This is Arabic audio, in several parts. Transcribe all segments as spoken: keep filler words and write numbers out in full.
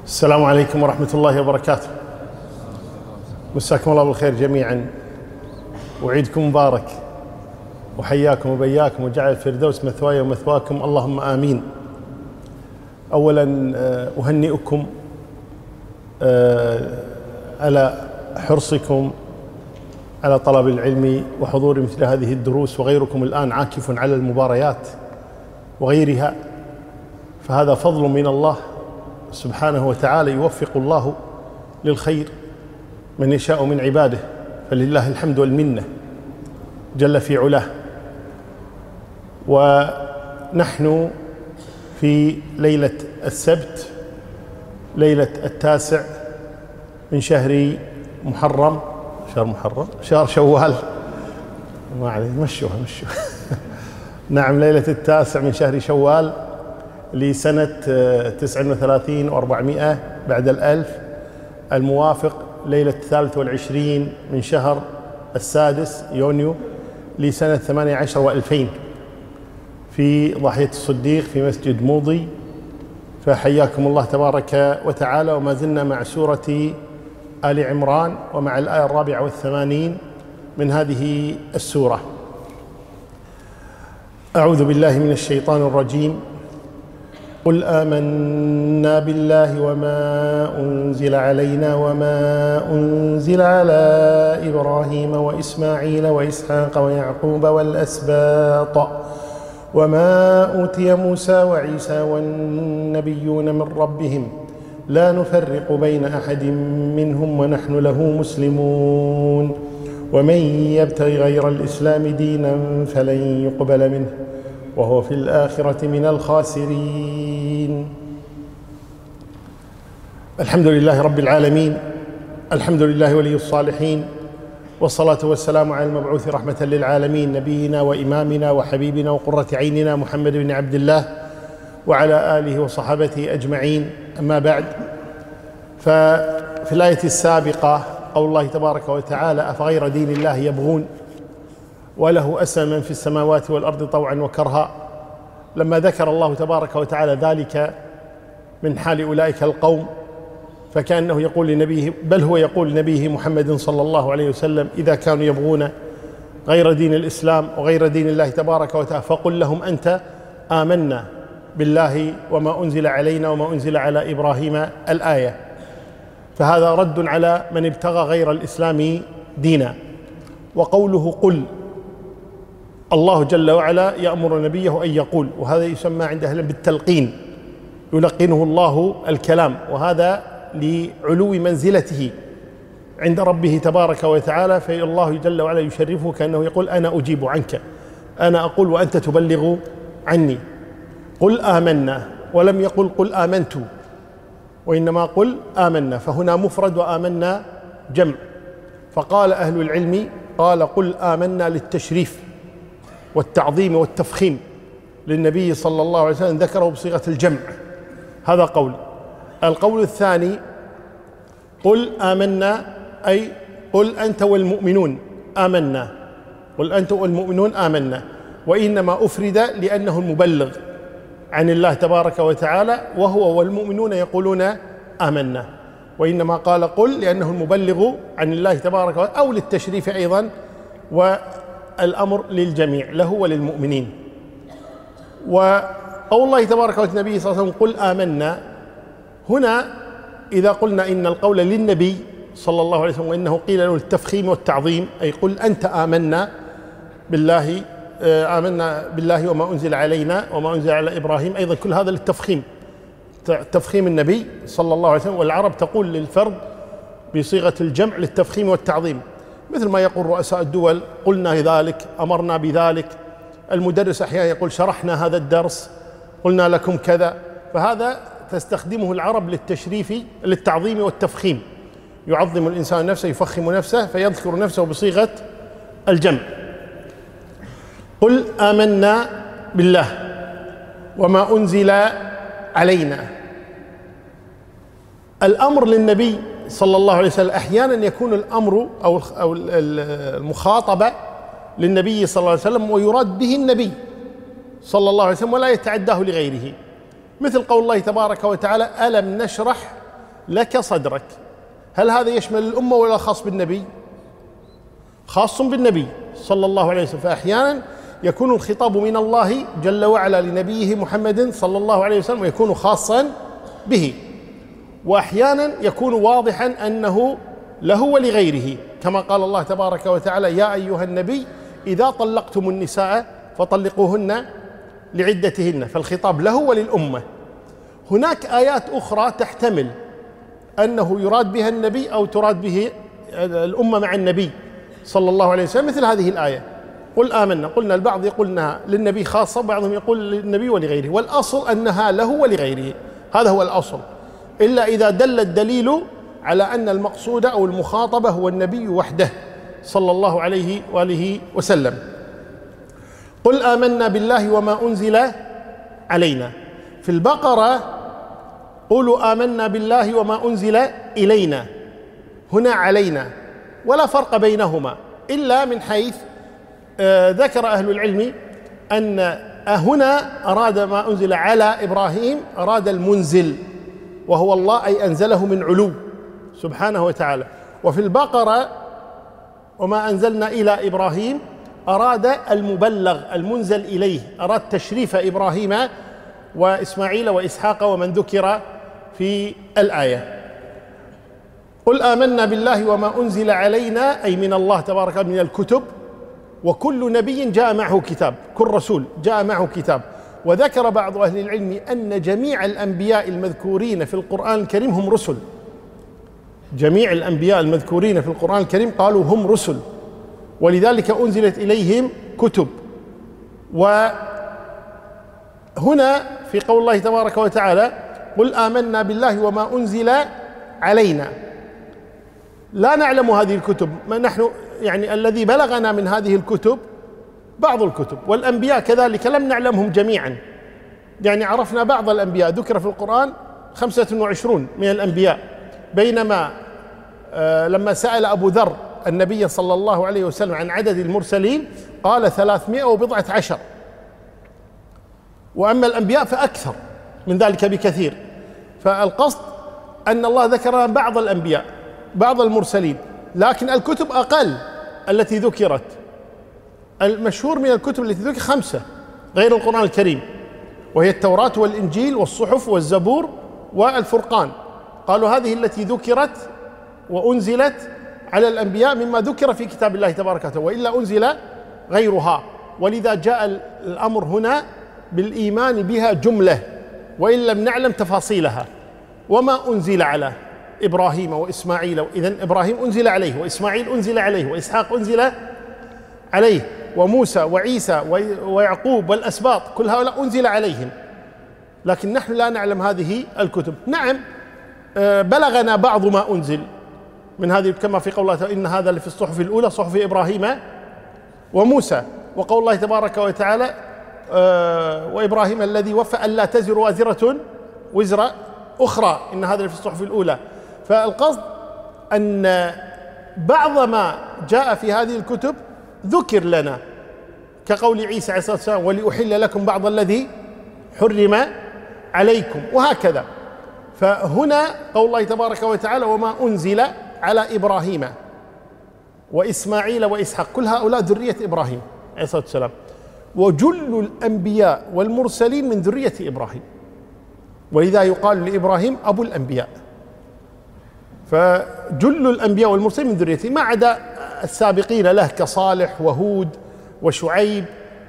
السلام عليكم ورحمة الله وبركاته. مساكم الله بالخير جميعا، وعيدكم مبارك، وحياكم وبياكم، وجعل الفردوس مثواي ومثواكم، اللهم آمين. أولا أهنئكم على حرصكم على طلب العلم وحضور مثل هذه الدروس، وغيركم الآن عاكف على المباريات وغيرها، فهذا فضل من الله سبحانه وتعالى، يوفق الله للخير من يشاء من عباده، فلله الحمد والمنة جل في علاه. ونحن في ليلة السبت، ليلة التاسع من شهر محرم، شهر محرم شهر شوال، ما عليه، مشوها مشوها نعم، ليلة التاسع من شهر شوال لسنة تسع وثلاثين وأربعمائة بعد الألف، الموافق ليلة الثالث والعشرين من شهر السادس يونيو لسنة ثمانية عشر وألفين، في ضاحية الصديق في مسجد موضي. فحياكم الله تبارك وتعالى، وما زلنا مع سورة آل عمران ومع الآية الرابعة والثمانين من هذه السورة. أعوذ بالله من الشيطان الرجيم. قل آمنا بالله وما أنزل علينا وما أنزل على إبراهيم وإسماعيل وإسحاق ويعقوب والأسباط وما أوتي موسى وعيسى والنبيون من ربهم لا نفرق بين أحد منهم ونحن له مسلمون ومن يبتغي غير الإسلام دينا فلن يقبل منه وهو في الآخرة من الخاسرين. الحمد لله رب العالمين، الحمد لله ولي الصالحين، والصلاة والسلام على المبعوث رحمة للعالمين، نبينا وإمامنا وحبيبنا وقرة عيننا محمد بن عبد الله وعلى آله وصحابته أجمعين. أما بعد، ففي الآية السابقة قول الله تبارك وتعالى: أفغير دين الله يبغون وله أسلم من في السماوات والأرض طوعا وكرها. لما ذكر الله تبارك وتعالى ذلك من حال أولئك القوم، فكأنه يقول لنبيه، بل هو يقول لنبيه محمد صلى الله عليه وسلم: إذا كانوا يبغون غير دين الإسلام وغير دين الله تبارك وتعالى فقل لهم أنت آمنا بالله وما أنزل علينا وما أنزل على إبراهيم، الآية. فهذا رد على من ابتغى غير الإسلام دينا. وقوله قل، الله جل وعلا يأمر نبيه أن يقول، وهذا يسمى عند أهل بالتلقين، يلقنه الله الكلام، وهذا لعلو منزلته عند ربه تبارك وتعالى، فالله جل وعلا يشرفه كأنه يقول: أنا أجيب عنك، أنا أقول وأنت تبلغ عني. قل آمنا، ولم يقل قل آمنت، وإنما قل آمنا، فهنا مفرد وآمنا جمع. فقال أهل العلم، قال قل آمنا للتشريف والتعظيم والتفخيم للنبي صلى الله عليه وسلم، ذكره بصيغة الجمع، هذا قول. القول الثاني: قل آمنا، أي قل أنت والمؤمنون آمنا، قل أنت والمؤمنون آمنا، وإنما أفرد لأنه المبلغ عن الله تبارك وتعالى، وهو والمؤمنون يقولون آمنا، وإنما قال قل لأنه المبلغ عن الله تبارك وتعالى، أو للتشريف أيضا، والأمر للجميع له وللمؤمنين. وقول الله تبارك وتعالى النبي صلى الله عليه وسلم: قل آمنا، هنا إذا قلنا إن القول للنبي صلى الله عليه وسلم وإنه قيل له التفخيم والتعظيم، أي قل أنت آمنا بالله، آمنا بالله وما أنزل علينا وما أنزل على إبراهيم، أيضا كل هذا للتفخيم، تفخيم النبي صلى الله عليه وسلم. والعرب تقول للفرد بصيغة الجمع للتفخيم والتعظيم، مثل ما يقول رؤساء الدول: قلنا ذلك، أمرنا بذلك. المدرس أحيانا يقول: شرحنا هذا الدرس، قلنا لكم كذا. فهذا تستخدمه العرب للتشريف، للتعظيم والتفخيم، يعظم الإنسان نفسه، يفخم نفسه، فيذكر نفسه بصيغة الجمع. قل آمنا بالله وما أنزل علينا. الأمر للنبي صلى الله عليه وسلم، أحيانا يكون الأمر أو المخاطبة للنبي صلى الله عليه وسلم ويراد به النبي صلى الله عليه وسلم ولا يتعداه لغيره، مثل قول الله تبارك وتعالى: ألم نشرح لك صدرك. هل هذا يشمل الأمة ولا خاص بالنبي؟ خاص بالنبي صلى الله عليه وسلم. فأحيانا يكون الخطاب من الله جل وعلا لنبيه محمد صلى الله عليه وسلم ويكون خاصا به، وأحيانا يكون واضحا أنه له ولغيره، كما قال الله تبارك وتعالى: يا أيها النبي إذا طلقتم النساء فطلقوهن لعدتهن، فالخطاب له وللأمة. هناك آيات أخرى تحتمل أنه يراد بها النبي أو تراد به الأمة مع النبي صلى الله عليه وسلم، مثل هذه الآية: قل آمنا. قلنا البعض يقول أنها للنبي خاصة، بعضهم يقول للنبي ولغيره، والأصل أنها له ولغيره، هذا هو الأصل، إلا إذا دل الدليل على أن المقصود أو المخاطبة هو النبي وحده صلى الله عليه وآله وسلم. قل آمنا بالله وما أنزل علينا. في البقرة: قولوا آمنا بالله وما أنزل إلينا. هنا علينا، ولا فرق بينهما إلا من حيث آه ذكر أهل العلم أن هنا أراد ما أنزل على إبراهيم، أراد المنزل وهو الله، أي أنزله من علو سبحانه وتعالى. وفي البقرة: وما أنزلنا إلى إبراهيم، أراد المبلغ المنزل إليه، أراد تشريف إبراهيم وإسماعيل وإسحاق ومن ذكر في الآية. قل آمنا بالله وما أنزل علينا، أي من الله تبارك من الكتب، وكل نبي جاء معه كتاب، كل رسول جاء معه كتاب. وذكر بعض أهل العلم أن جميع الأنبياء المذكورين في القرآن الكريم هم رسل. جميع الأنبياء المذكورين في القرآن الكريم قالوا هم رسل، ولذلك أنزلت إليهم كتب. وهنا في قول الله تبارك وتعالى: قل آمنا بالله وما أنزل علينا، لا نعلم هذه الكتب، ما نحن يعني الذي بلغنا من هذه الكتب بعض الكتب، والأنبياء كذلك لم نعلمهم جميعا، يعني عرفنا بعض الأنبياء، ذكر في القرآن خمسة وعشرون من الأنبياء، بينما آه لما سأل أبو ذر النبي صلى الله عليه وسلم عن عدد المرسلين قال ثلاثمائة وبضعة عشر، وأما الأنبياء فأكثر من ذلك بكثير. فالقصد أن الله ذكر بعض الأنبياء بعض المرسلين، لكن الكتب أقل التي ذكرت. المشهور من الكتب التي ذكرت خمسة غير القرآن الكريم، وهي التوراة والإنجيل والصحف والزبور والفرقان. قالوا هذه التي ذكرت وأنزلت على الأنبياء مما ذكر في كتاب الله تبارك وتعالى، وإلا أنزل غيرها، ولذا جاء الأمر هنا بالإيمان بها جملة، وإن لم نعلم تفاصيلها. وما أنزل على إبراهيم وإسماعيل، إذن إبراهيم أنزل عليه، وإسماعيل أنزل عليه، وإسحاق أنزل عليه، وموسى وعيسى ويعقوب والأسباط، كل هؤلاء أنزل عليهم، لكن نحن لا نعلم هذه الكتب. نعم بلغنا بعض ما أنزل من هذه، كما في قول الله تعالى: إن هذا لفي الصحف الأولى صحف إبراهيم وموسى. وقول الله تبارك وتعالى: وإبراهيم الذي وفى ألا تزر وازرة وزر أخرى، إن هذا لفي الصحف الأولى. فالقصد أن بعض ما جاء في هذه الكتب ذكر لنا، كقول عيسى عليه الصلاة والسلام: ولأحل لكم بعض الذي حرم عليكم، وهكذا. فهنا قول الله تبارك وتعالى: وما أنزل على إبراهيم وإسماعيل وإسحاق، كل هؤلاء ذرية إبراهيم عليه الصلاة والسلام، وجل الأنبياء والمرسلين من ذرية إبراهيم، ولذا يقال لإبراهيم أبو الأنبياء. فجل الأنبياء والمرسلين من ذريته، ما عدا السابقين له كصالح وهود وشعيب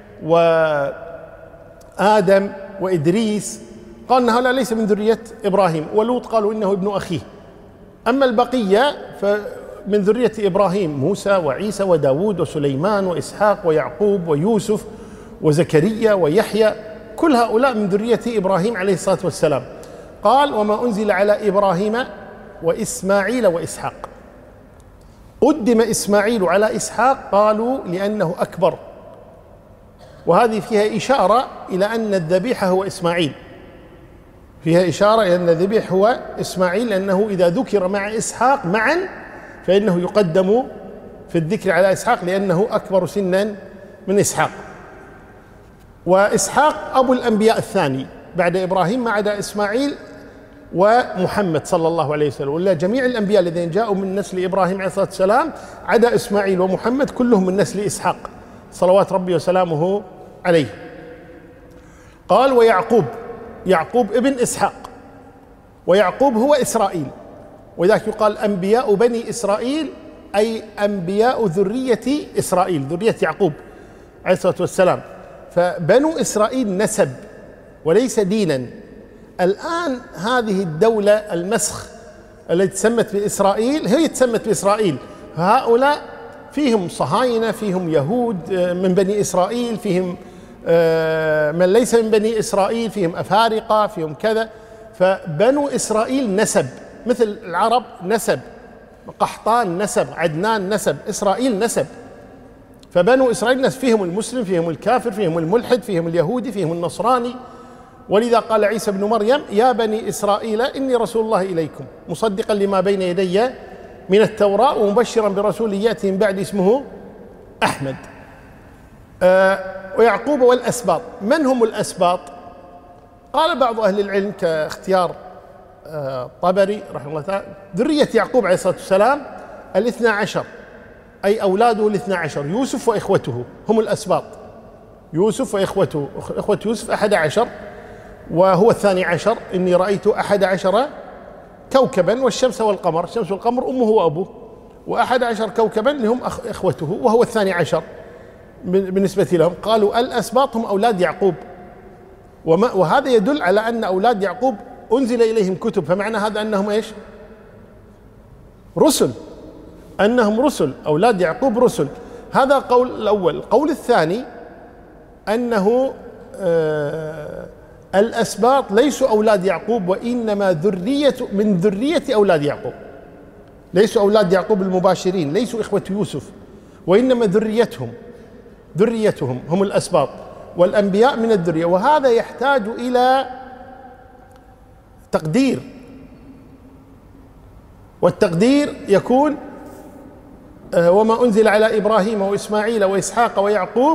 وآدم وإدريس، قال أن هؤلاء ليس من ذرية إبراهيم. ولوط قالوا إنه ابن أخيه. أما البقية فمن ذرية إبراهيم: موسى وعيسى وداود وسليمان وإسحاق ويعقوب ويوسف وزكريا ويحيى، كل هؤلاء من ذرية إبراهيم عليه الصلاة والسلام. قال: وما أنزل على إبراهيم وإسماعيل وإسحاق. قدم إسماعيل على إسحاق، قالوا لأنه أكبر، وهذه فيها إشارة إلى أن الذبيح هو إسماعيل، فيها إشارة إلى أن الذبيح هو إسماعيل، لأنه إذا ذكر مع إسحاق معا فإنه يقدم في الذكر على إسحاق، لأنه أكبر سنا من إسحاق. وإسحاق أبو الأنبياء الثاني بعد إبراهيم، ما عدا إسماعيل ومحمد صلى الله عليه وسلم، ولا جميع الأنبياء الذين جاءوا من نسل إبراهيم عليه الصلاة والسلام عدا إسماعيل ومحمد كلهم من نسل إسحاق صلوات ربي وسلامه عليه. قال ويعقوب، يعقوب ابن إسحاق، ويعقوب هو إسرائيل، ولذلك يقال أنبياء بني إسرائيل أي أنبياء ذرية إسرائيل، ذرية يعقوب عليه الصلاة والسلام. فبنو إسرائيل نسب وليس دينا. الآن هذه الدولة المسخ التي تسمت بإسرائيل هي تسمت بإسرائيل، هؤلاء فيهم صهاينة، فيهم يهود من بني إسرائيل، فيهم من ليس من بني إسرائيل، فيهم أفارقة، فيهم كذا. فبنو إسرائيل نسب، مثل العرب نسب، قحطان نسب، عدنان نسب، إسرائيل نسب. فبنو إسرائيل نسب، فيهم المسلم، فيهم الكافر، فيهم الملحد، فيهم اليهودي، فيهم النصراني. ولذا قال عيسى بن مريم يا بني إسرائيل إني رسول الله إليكم مصدقا لما بين يدي من التوراة ومبشرا برسول يأتي من بعد اسمه أحمد. آه ويعقوب والأسباط. من هم الأسباط؟ قال بعض أهل العلم كاختيار آه طبري رحمه الله تعالى ذرية يعقوب عليه الصلاة والسلام الاثنى عشر، أي أولاده الاثنى عشر، يوسف وإخوته هم الأسباط. يوسف وإخوته، إخوة يوسف أحد عشر وهو الثاني عشر، إني رأيت أحد عشر كوكبا والشمس والقمر، الشمس والقمر أمه وأبوه، وأحد عشر كوكبا لهم إخوته وهو الثاني عشر بالنسبة لهم. قالوا الأسباط هم أولاد يعقوب، وما وهذا يدل على أن أولاد يعقوب أنزل إليهم كتب، فمعنى هذا أنهم إيش؟ رسل، أنهم رسل، أولاد يعقوب رسل. هذا قول الأول. القول الثاني أنه آه الأسباط ليسوا أولاد يعقوب، وإنما ذرية من ذرية أولاد يعقوب، ليسوا أولاد يعقوب المباشرين، ليسوا إخوة يوسف، وإنما ذريتهم ذريتهم هم الأسباط، والأنبياء من الذرية. وهذا يحتاج إلى تقدير، والتقدير يكون وما أنزل على إبراهيم وإسماعيل وإسحاق ويعقوب،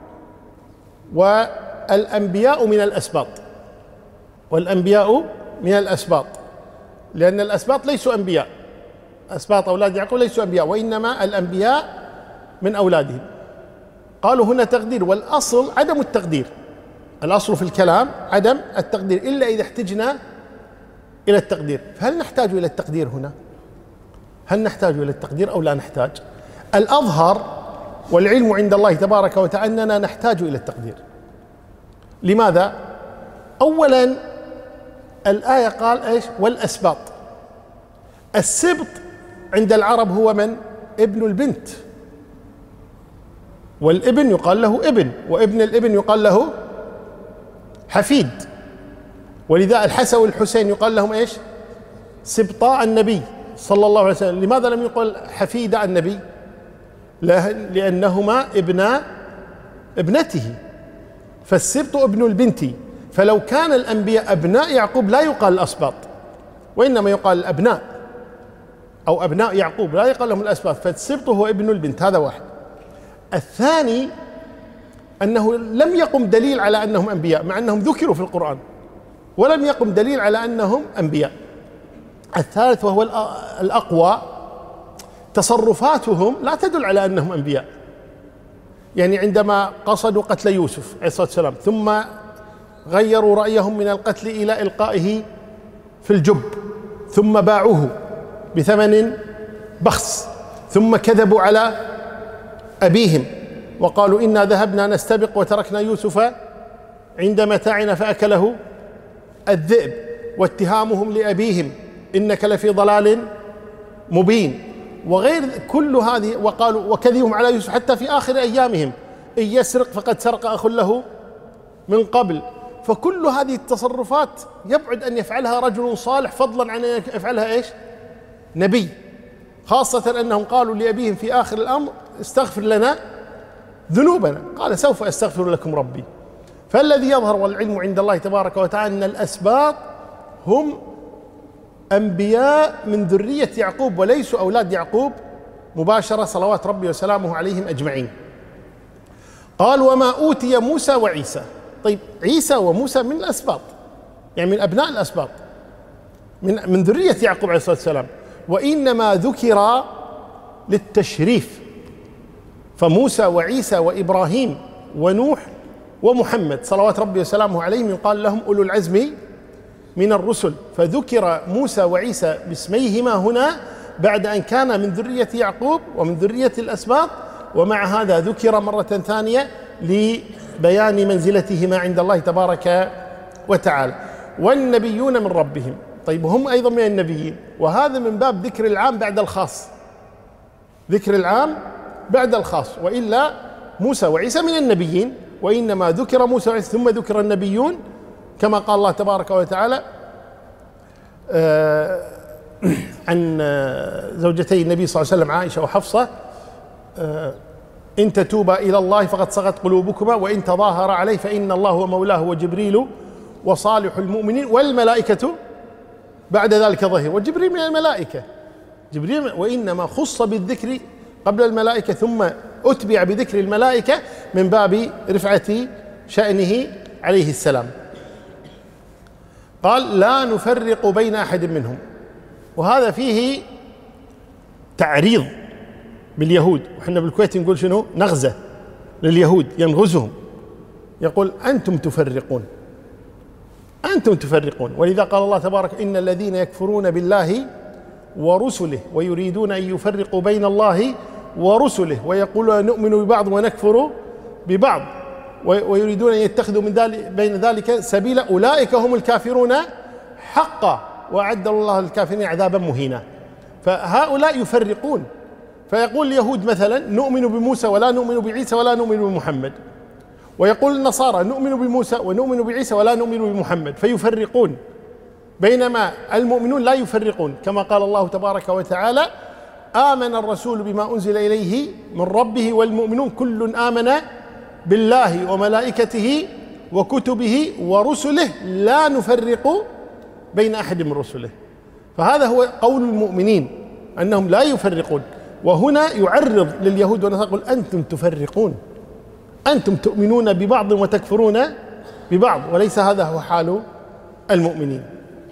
والأنبياء من الأسباط، والأنبياء من الأسباط، لأن الأسباط ليسوا أنبياء، أسباط أولاد يعقوب ليسوا أنبياء، وإنما الأنبياء من أولادهم. قالوا هنا تقدير، والأصل عدم التقدير، الأصل في الكلام عدم التقدير إلا إذا احتجنا إلى التقدير. فهل نحتاج إلى التقدير هنا؟ هل نحتاج إلى التقدير أو لا نحتاج؟ الأظهر والعلم عند الله تبارك وتعالى أننا نحتاج إلى التقدير. لماذا؟ أولا الآية قال إيش؟ والأسباط. السبط عند العرب هو من؟ ابن البنت، والابن يقال له ابن، وابن الابن يقال له حفيد. ولذا الحسن والحسين يقال لهم إيش؟ سبطاء النبي صلى الله عليه وسلم. لماذا لم يقل حفيد النبي؟ لأنهما ابنا ابنته، فالسبط ابن البنت. فلو كان الأنبياء أبناء يعقوب لا يقال الأسباط، وإنما يقال الأبناء أو أبناء يعقوب، لا يقال لهم الأسباط. فالسبط هو ابن البنت، هذا واحد. الثاني أنه لم يقم دليل على أنهم أنبياء، مع أنهم ذكروا في القرآن، ولم يقم دليل على أنهم أنبياء. الثالث وهو الأقوى، تصرفاتهم لا تدل على أنهم أنبياء. يعني عندما قصدوا قتل يوسف عليه الصلاة والسلام ثم غيروا رأيهم من القتل إلى إلقائه في الجب، ثم باعوه بثمن بخس، ثم كذبوا على أبيهم وقالوا إنا ذهبنا نستبق وتركنا يوسف عند متاعنا فأكله الذئب، واتهامهم لأبيهم إنك لفي ضلال مبين، وغير كل هذه. وقالوا وكذبهم على يوسف حتى في آخر أيامهم إن يسرق فقد سرق أخ له من قبل. فكل هذه التصرفات يبعد أن يفعلها رجل صالح، فضلا عن أن يفعلها إيش؟ نبي، خاصة أنهم قالوا لأبيهم في آخر الأمر استغفر لنا ذنوبنا، قال سوف أستغفر لكم ربي. فالذي يظهر والعلم عند الله تبارك وتعالى أن الأسباط هم أنبياء من ذرية يعقوب وليسوا أولاد يعقوب مباشرة صلوات ربي وسلامه عليهم أجمعين. قال وما أوتي موسى وعيسى. طيب عيسى وموسى من الأسباط، يعني من أبناء الأسباط، من من ذرية يعقوب عليه الصلاة والسلام، وإنما ذكر للتشريف، فموسى وعيسى وإبراهيم ونوح ومحمد صلوات ربي وسلامه عليهم يقال لهم أولو العزم من الرسل، فذكر موسى وعيسى باسميهما هنا بعد أن كان من ذرية يعقوب ومن ذرية الأسباط، ومع هذا ذكر مرة ثانية لبيان منزلتهما عند الله تبارك وتعالى. والنبيون من ربهم، طيب هم أيضا من النبيين، وهذا من باب ذكر العام بعد الخاص، ذكر العام بعد الخاص، وإلا موسى وعيسى من النبيين، وإنما ذكر موسى وعيسى ثم ذكر النبيون، كما قال الله تبارك وتعالى عن زوجتي النبي صلى الله عليه وسلم عائشة وحفصة: إن تتوبا إلى الله فقد صغت قلوبكما وإن تظاهر عليه فإن الله هو مولاه وجبريل وصالح المؤمنين والملائكة بعد ذلك ظهير. وجبريل من الملائكة، جبريل، وإنما خص بالذكر قبل الملائكة ثم أتبع بذكر الملائكة من باب رفعة شأنه عليه السلام. قال: لا نفرق بين أحد منهم، وهذا فيه تعريض باليهود، وحنا بالكويت نقول شنو؟ نغزة لليهود، ينغزهم، يقول: أنتم تفرقون، أنتم تفرقون. ولذا قال الله تبارك: إن الذين يكفرون بالله ورسله ويريدون أن يفرقوا بين الله ورسله ويقولون نؤمن ببعض ونكفر ببعض ويريدون أن يتخذوا من ذلك بين ذلك سبيلا أولئك هم الكافرون حقا وأعد الله للكافرين عذابا مهينا. فهؤلاء يفرقون، فيقول اليهود مثلا: نؤمن بموسى ولا نؤمن بعيسى ولا نؤمن بمحمد، ويقول النصارى: نؤمن بموسى ونؤمن بعيسى ولا نؤمن بمحمد، فيفرقون، بينما المؤمنون لا يفرقون، كما قال الله تبارك وتعالى: آمن الرسول بما أنزل إليه من ربه والمؤمنون كل آمن بالله وملائكته وكتبه ورسله لا نفرق بين أحد من رسله. فهذا هو قول المؤمنين أنهم لا يفرقون. وهنا يعرض لليهود والنصارى يقول: أنتم تفرقون، أنتم تؤمنون ببعض وتكفرون ببعض، وليس هذا هو حال المؤمنين.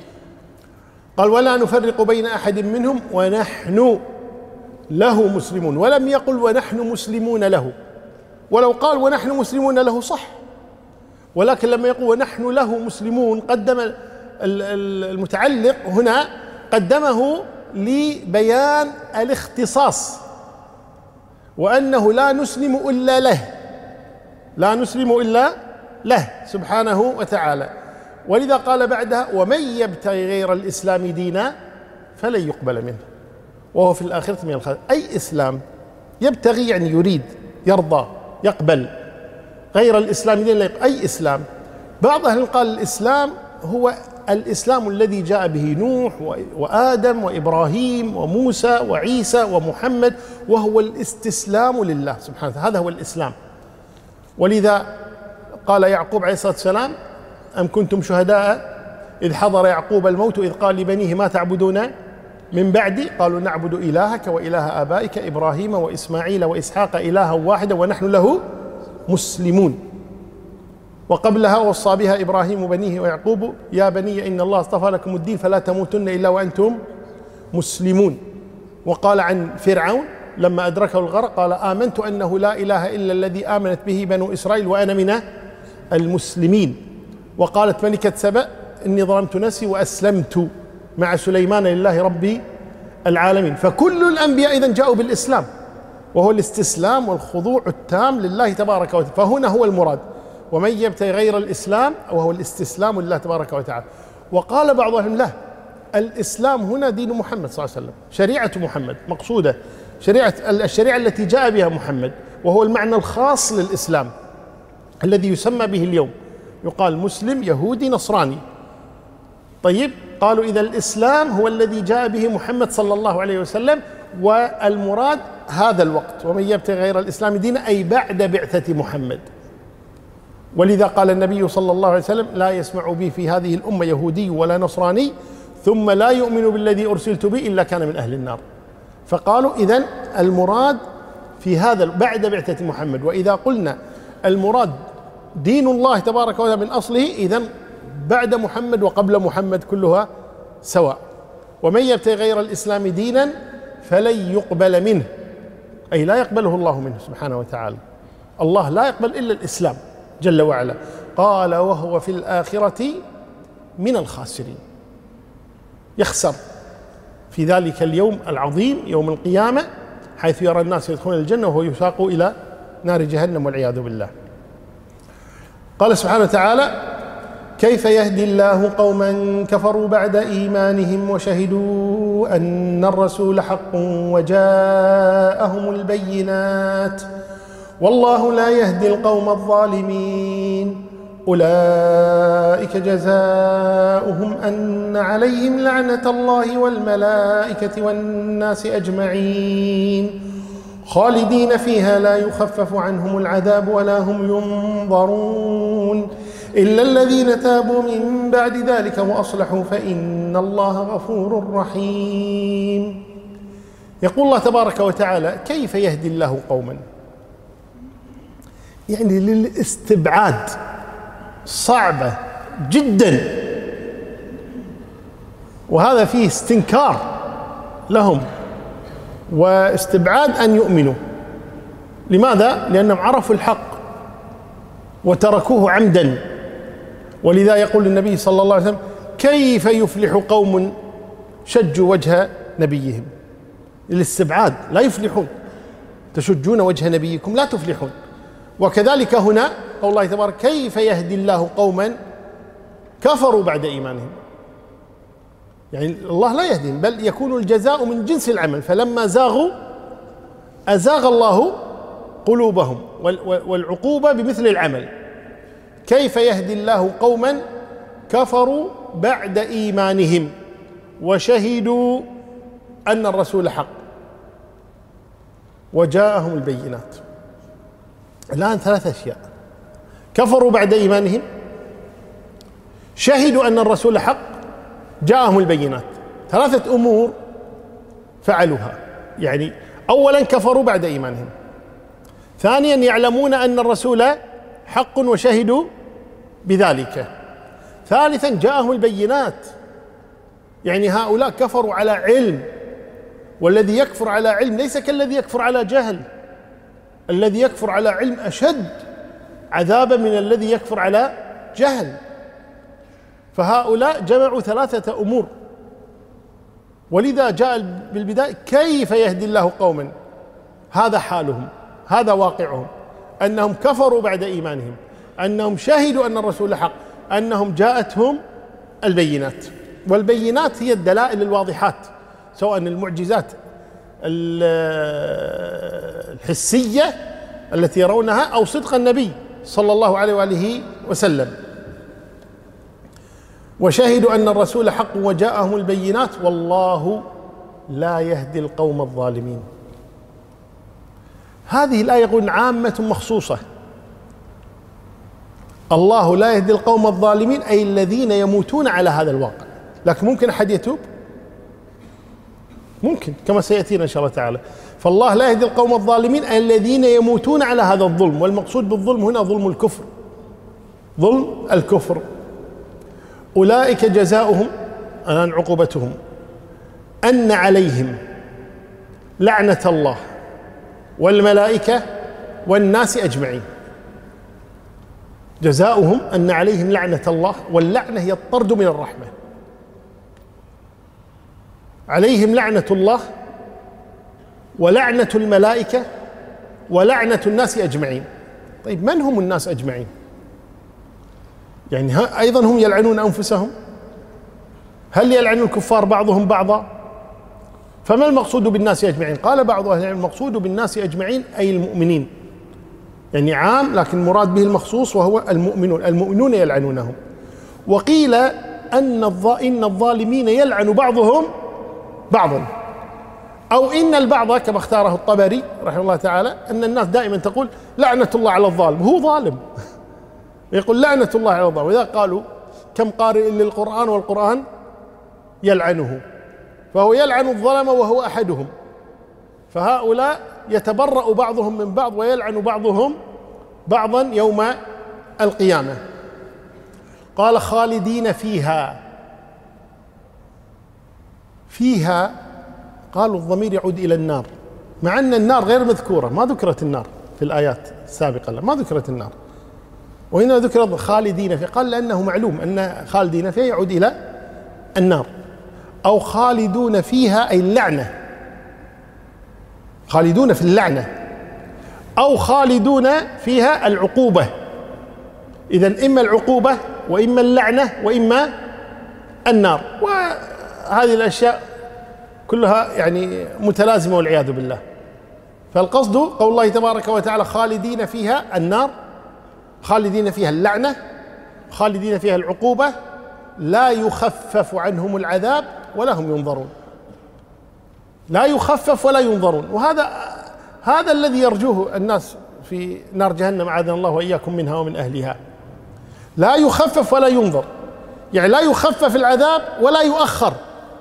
قال: ولا نفرق بين أحد منهم ونحن له مسلمون، ولم يقل ونحن مسلمون له، ولو قال ونحن مسلمون له صح، ولكن لما يقول ونحن له مسلمون قدم المتعلق هنا، قدمه لبيان الاختصاص، وأنه لا نسلم إلا له، لا نسلم إلا له سبحانه وتعالى. ولذا قال بعدها: ومن يبتغي غير الإسلام دينا فلن يقبل منه وهو في الآخرة من الخاسرين. أي إسلام يبتغي يعني يريد، يرضى، يقبل، غير الإسلام دينا، أي إسلام. بعض أهل قال الإسلام هو الإسلام الذي جاء به نوح وآدم وإبراهيم وموسى وعيسى ومحمد، وهو الاستسلام لله سبحانه وتعالى، هذا هو الإسلام. ولذا قال يعقوب عليه الصلاة والسلام: أم كنتم شهداء إذ حضر يعقوب الموت إذ قال لبنيه ما تعبدون من بعدي قالوا نعبد إلهك وإله آبائك إبراهيم وإسماعيل وإسحاق إلها واحدا ونحن له مسلمون. وقبلها وصى بها إبراهيم بنيه ويعقوب: يا بني إن الله اصطفى لكم الدين فلا تموتن إلا وأنتم مسلمون. وقال عن فرعون لما أدركه الغرق قال: آمنت أنه لا إله إلا الذي آمنت به بنو إسرائيل وأنا من المسلمين. وقالت ملكة سبأ: إني ظلمت نفسي وأسلمت مع سليمان لله رب العالمين. فكل الأنبياء إذن جاءوا بالإسلام، وهو الاستسلام والخضوع التام لله تبارك وتعالى. فهنا هو المراد: ومن يبتغي غير الإسلام، وهو الاستسلام لله تبارك وتعالى. وقال بعضهم: لا، الإسلام هنا دين محمد صلى الله عليه وسلم، شريعة محمد مقصودة، شريعة الشريعة التي جاء بها محمد، وهو المعنى الخاص للإسلام الذي يسمى به اليوم، يقال مسلم، يهودي، نصراني. طيب، قالوا إذا الإسلام هو الذي جاء به محمد صلى الله عليه وسلم، والمراد هذا الوقت: ومن يبتغي غير الإسلام دينا، أي بعد بعثة محمد. ولذا قال النبي صلى الله عليه وسلم: لا يسمع بي في هذه الأمة يهودي ولا نصراني ثم لا يؤمن بالذي أرسلت به إلا كان من أهل النار. فقالوا إذن المراد في هذا بعد بعثة محمد. وإذا قلنا المراد دين الله تبارك وتعالى من أصله، إذن بعد محمد وقبل محمد كلها سواء. ومن يبتغي غير الإسلام دينا فلن يقبل منه، أي لا يقبله الله منه سبحانه وتعالى. الله لا يقبل إلا الإسلام جل وعلا. قال وهو في الآخرة من الخاسرين، يخسر في ذلك اليوم العظيم يوم القيامة، حيث يرى الناس يدخلون الجنة وهو يساق إلى نار جهنم والعياذ بالله. قال سبحانه وتعالى كيف يهدي الله قوما كفروا بعد إيمانهم وشهدوا أن الرسول حق وجاءهم البينات والله لا يهدي القوم الظالمين أولئك جزاؤهم أن عليهم لعنة الله والملائكة والناس أجمعين خالدين فيها لا يخفف عنهم العذاب ولا هم ينظرون إلا الذين تابوا من بعد ذلك وأصلحوا فإن الله غفور رحيم. يقول الله تبارك وتعالى كيف يهدي الله قوما، يعني للاستبعاد صعبة جدا، وهذا فيه استنكار لهم واستبعاد أن يؤمنوا. لماذا؟ لأنهم عرفوا الحق وتركوه عمدا. ولذا يقول النبي صلى الله عليه وسلم كيف يفلح قوم شجوا وجه نبيهم. الاستبعاد، لا يفلحون. تشجون وجه نبيكم لا تفلحون. وكذلك هنا قول الله تبارك كيف يهدي الله قوما كفروا بعد إيمانهم، يعني الله لا يهديهم، بل يكون الجزاء من جنس العمل. فلما زاغوا أزاغ الله قلوبهم، والعقوبة بمثل العمل. كيف يهدي الله قوما كفروا بعد إيمانهم وشهدوا أن الرسول حق وجاءهم البينات. الآن ثلاث أشياء: كفروا بعد إيمانهم، شهدوا أن الرسول حق، جاءهم البينات. ثلاثة أمور فعلوها. يعني أولا كفروا بعد إيمانهم، ثانيا يعلمون أن الرسول حق وشهدوا بذلك، ثالثا جاءهم البينات. يعني هؤلاء كفروا على علم، والذي يكفر على علم ليس كالذي يكفر على جهل. الذي يكفر على علم أشد عذابا من الذي يكفر على جهل. فهؤلاء جمعوا ثلاثة أمور، ولذا جاء بالبداية كيف يهدي الله قوما. هذا حالهم، هذا واقعهم، أنهم كفروا بعد إيمانهم، أنهم شهدوا أن الرسول حق، أنهم جاءتهم البينات. والبينات هي الدلائل الواضحات، سواء المعجزات الحسية التي يرونها أو صدق النبي صلى الله عليه وآله وسلم. وشهدوا أن الرسول حق وجاءهم البينات والله لا يهدي القوم الظالمين. هذه الآية يقول عامة مخصوصة. الله لا يهدي القوم الظالمين أي الذين يموتون على هذا الواقع. لكن ممكن أحد يتوب؟ ممكن، كما سيأتينا إن شاء الله تعالى. فالله لا يهدي القوم الظالمين أي الذين يموتون على هذا الظلم. والمقصود بالظلم هنا ظلم الكفر، ظلم الكفر. أولئك جزاؤهم، الآن عقوبتهم، أن عليهم لعنة الله والملائكة والناس أجمعين. جزاؤهم أن عليهم لعنة الله، واللعنة هي الطرد من الرحمة. عليهم لعنة الله ولعنة الملائكة ولعنة الناس أجمعين. طيب من هم الناس أجمعين؟ يعني أيضا هم يلعنون أنفسهم؟ هل يلعن الكفار بعضهم بعضا؟ فما المقصود بالناس أجمعين؟ قال بعض أهل العلم المقصود بالناس أجمعين أي المؤمنين، يعني عام لكن مراد به المخصوص وهو المؤمنون. المؤمنون يلعنونهم. وقيل أن إن الظالمين يلعن بعضهم بعضا، أو إن البعض كما اختاره الطبري رحمه الله تعالى أن الناس دائما تقول لعنة الله على الظالم، هو ظالم. يقول لعنة الله على الظالم. وإذا قالوا كم قارئ للقرآن والقرآن يلعنه، فهو يلعن الظلم وهو أحدهم. فهؤلاء يتبرأ بعضهم من بعض ويلعن بعضهم بعضا يوم القيامة. قال خالدين فيها، فيها قالوا الضمير يعود إلى النار، مع أن النار غير مذكورة، ما ذكرت النار في الآيات السابقة، ما ذكرت النار، وهنا ذكرت خالدين فيها. قال لأنه معلوم أن خالدين فيها يعود إلى النار، أو خالدون فيها أي اللعنة، خالدون في اللعنة، أو خالدون فيها العقوبة. إذن إما العقوبة وإما اللعنة وإما النار، وهذه الأشياء كلها يعني متلازمة والعياذ بالله. فالقصد قول الله تبارك وتعالى خالدين فيها النار، خالدين فيها اللعنة، خالدين فيها العقوبة، لا يخفف عنهم العذاب ولا هم ينظرون، لا يخفف ولا ينظرون. وهذا هذا الذي يرجوه الناس في نار جهنم، أعاذنا الله وإياكم منها ومن أهلها. لا يخفف ولا ينظر، يعني لا يخفف العذاب ولا يؤخر،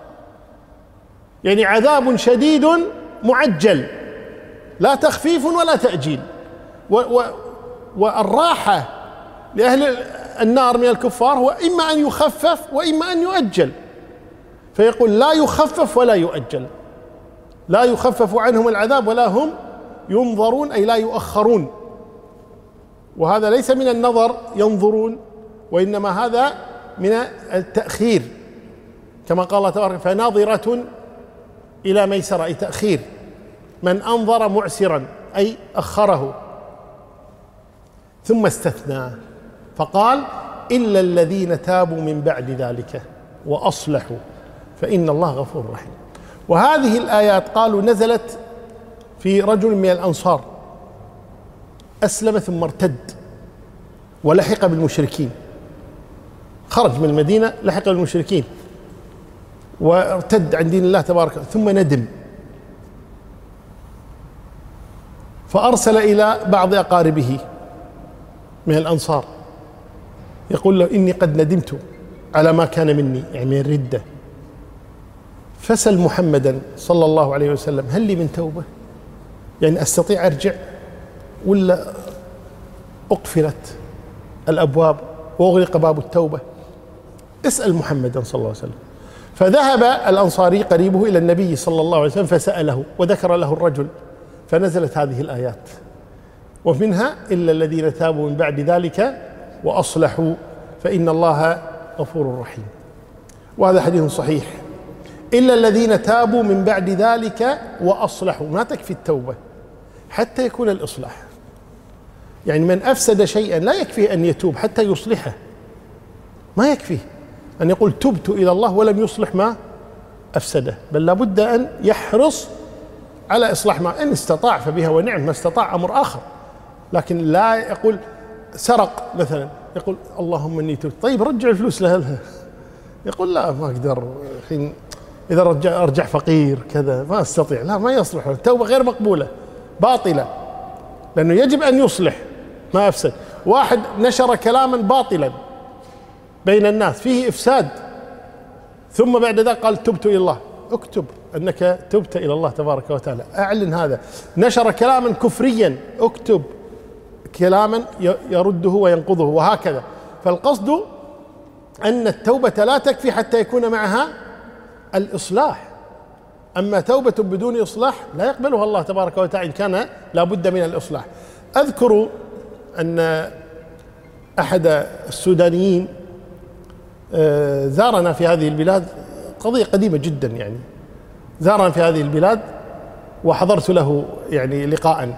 يعني عذاب شديد معجل، لا تخفيف ولا تأجيل. و و والراحة لأهل النار من الكفار هو إما أن يخفف وإما أن يؤجل، فيقول لا يخفف ولا يؤجل، لا يخفف عنهم العذاب ولا هم ينظرون، أي لا يؤخرون. وهذا ليس من النظر ينظرون، وإنما هذا من التأخير، كما قال الله تبارك فناظرة إلى ميسرة، أي تأخير. من أنظر معسرا أي أخره. ثم استثنى فقال إلا الذين تابوا من بعد ذلك وأصلحوا فإن الله غفور رحيم. وهذه الآيات قالوا نزلت في رجل من الأنصار أسلم ثم ارتد ولحق بالمشركين، خرج من المدينة لحق بالمشركين وارتد عن دين الله تبارك، ثم ندم فأرسل إلى بعض أقاربه من الأنصار يقول له إني قد ندمت على ما كان مني، يعني من الردة، فسل محمدا صلى الله عليه وسلم هل لي من توبة، يعني أستطيع أرجع ولا أقفلت الأبواب وأغلق باب التوبة؟ اسأل محمدا صلى الله عليه وسلم. فذهب الأنصاري قريبه إلى النبي صلى الله عليه وسلم فسأله وذكر له الرجل، فنزلت هذه الآيات، ومنها إلا الذين تابوا من بعد ذلك وأصلحوا فإن الله غفور رحيم. وهذا حديث صحيح. إلا الذين تابوا من بعد ذلك وأصلحوا، ما تكفي التوبة حتى يكون الإصلاح، يعني من أفسد شيئا لا يكفي أن يتوب حتى يصلحه، ما يكفي أن يقول تبت إلى الله ولم يصلح ما أفسده، بل لابد أن يحرص على إصلاح ما، إن استطاع فبها ونعم، ما استطاع أمر آخر. لكن لا يقول سرق مثلا يقول اللهم إني تبت، طيب رجع الفلوس لها، يقول لا ما أقدر الحين، إذا رجع أرجع فقير كذا ما أستطيع، لا ما يصلح، التوبة غير مقبولة باطلة، لأنه يجب أن يصلح ما أفسد. واحد نشر كلاما باطلا بين الناس فيه إفساد، ثم بعد ذلك قال تبت إلى الله، اكتب أنك تبت إلى الله تبارك وتعالى، أعلن هذا. نشر كلاما كفريا، اكتب كلاما يرده وينقضه، وهكذا. فالقصد أن التوبة لا تكفي حتى يكون معها الإصلاح، أما توبة بدون إصلاح لا يقبلها الله تبارك وتعالى إن كان لا بد من الإصلاح. أذكر أن أحد السودانيين زارنا في هذه البلاد، قضية قديمة جدا يعني، زارنا في هذه البلاد وحضرت له يعني لقاء،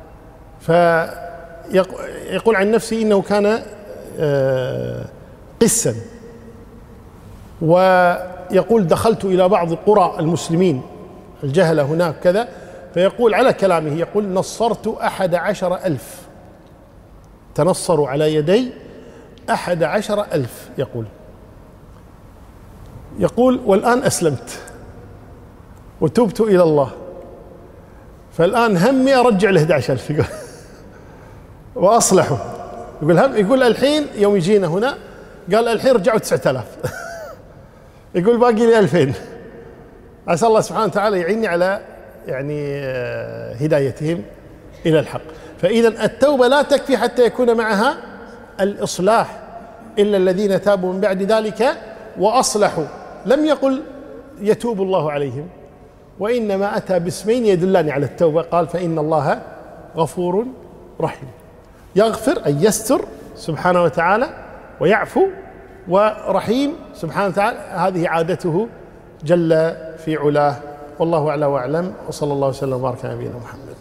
فيقول عن نفسه إنه كان قسا، ويقول دخلت إلى بعض قرى المسلمين الجهلة هناك كذا، فيقول على كلامه يقول نصرت أحد عشر ألف، تنصروا على يدي أحد عشر ألف، يقول يقول والآن أسلمت وتبت إلى الله، فالآن همي أرجع ل أحد عشر ألف يقول وأصلحوا، يقول هم يقول الحين يوم يجينا هنا قال الحين رجعوا تسعة آلاف يقول باقي لي ألفين، عسى الله سبحانه وتعالى يعيني على يعني هدايتهم إلى الحق. فإذا التوبة لا تكفي حتى يكون معها الإصلاح، إلا الذين تابوا من بعد ذلك وأصلحوا. لم يقل يتوب الله عليهم، وإنما أتى باسمين يدلان على التوبة، قال فإن الله غفور رحيم، يغفر أي يستر سبحانه وتعالى ويعفو، ورحيم سبحانه وتعالى هذه عادته جل في علاه. والله أعلى وأعلم، وصلى الله وسلم وبارك على نبينا محمد.